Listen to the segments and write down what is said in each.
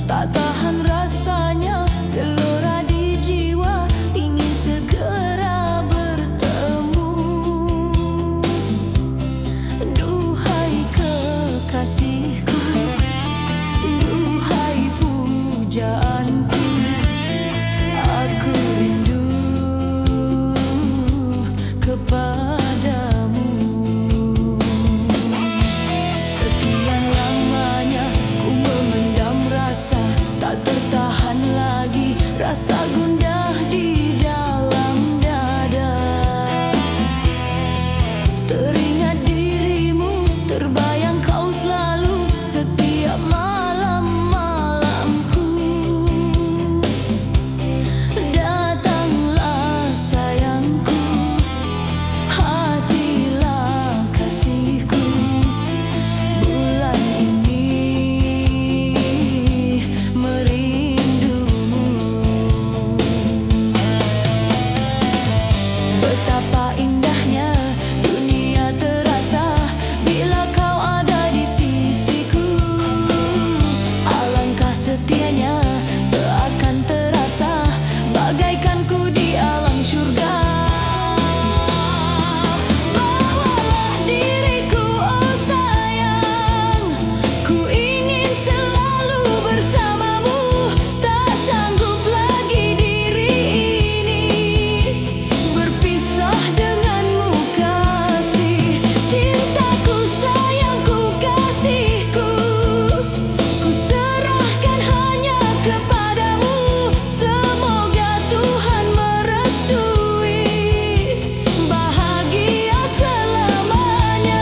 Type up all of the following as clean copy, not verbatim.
tak tahan rasanya, gelora di jiwa, ingin segera bertemu. Duhai kekasihku, duhai pujaanku, aku rindu kepadamu. Sekian lamanya ku memendam rasa, tak tertahan lagi rasa gundah di dalam dada. Teringat dirimu, terbayang kau selalu setiap malam-malamku. Datanglah sayangku, hatilah kasihku, bulan ini merindumu. Betapa indahnya dunia terasa bila kau ada di sisiku. Alangkah setianya seakan terasa, bagaikan ku di alam syurga. Bawalah diriku, oh sayang, ku ingin selalu bersamamu. Tak sanggup lagi diri ini berpisah denganmu kasih. Cintaku, sayangku, kasihku, ku serahkan hanya kepadamu. Semoga Tuhan merestui bahagia selamanya.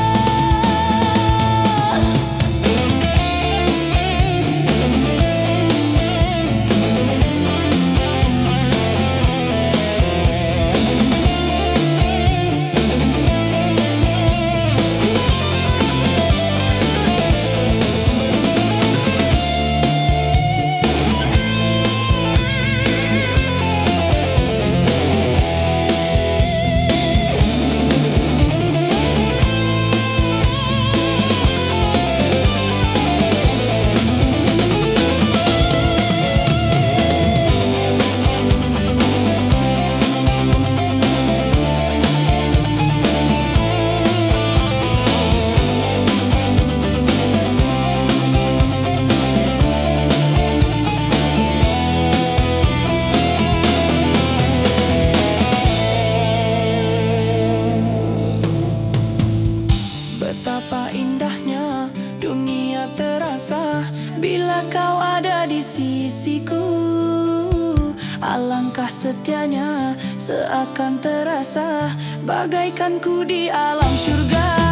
Betapa indahnya dunia terasa bila kau ada di sisiku. Alangkah setianya seakan terasa, bagaikan ku di alam syurga.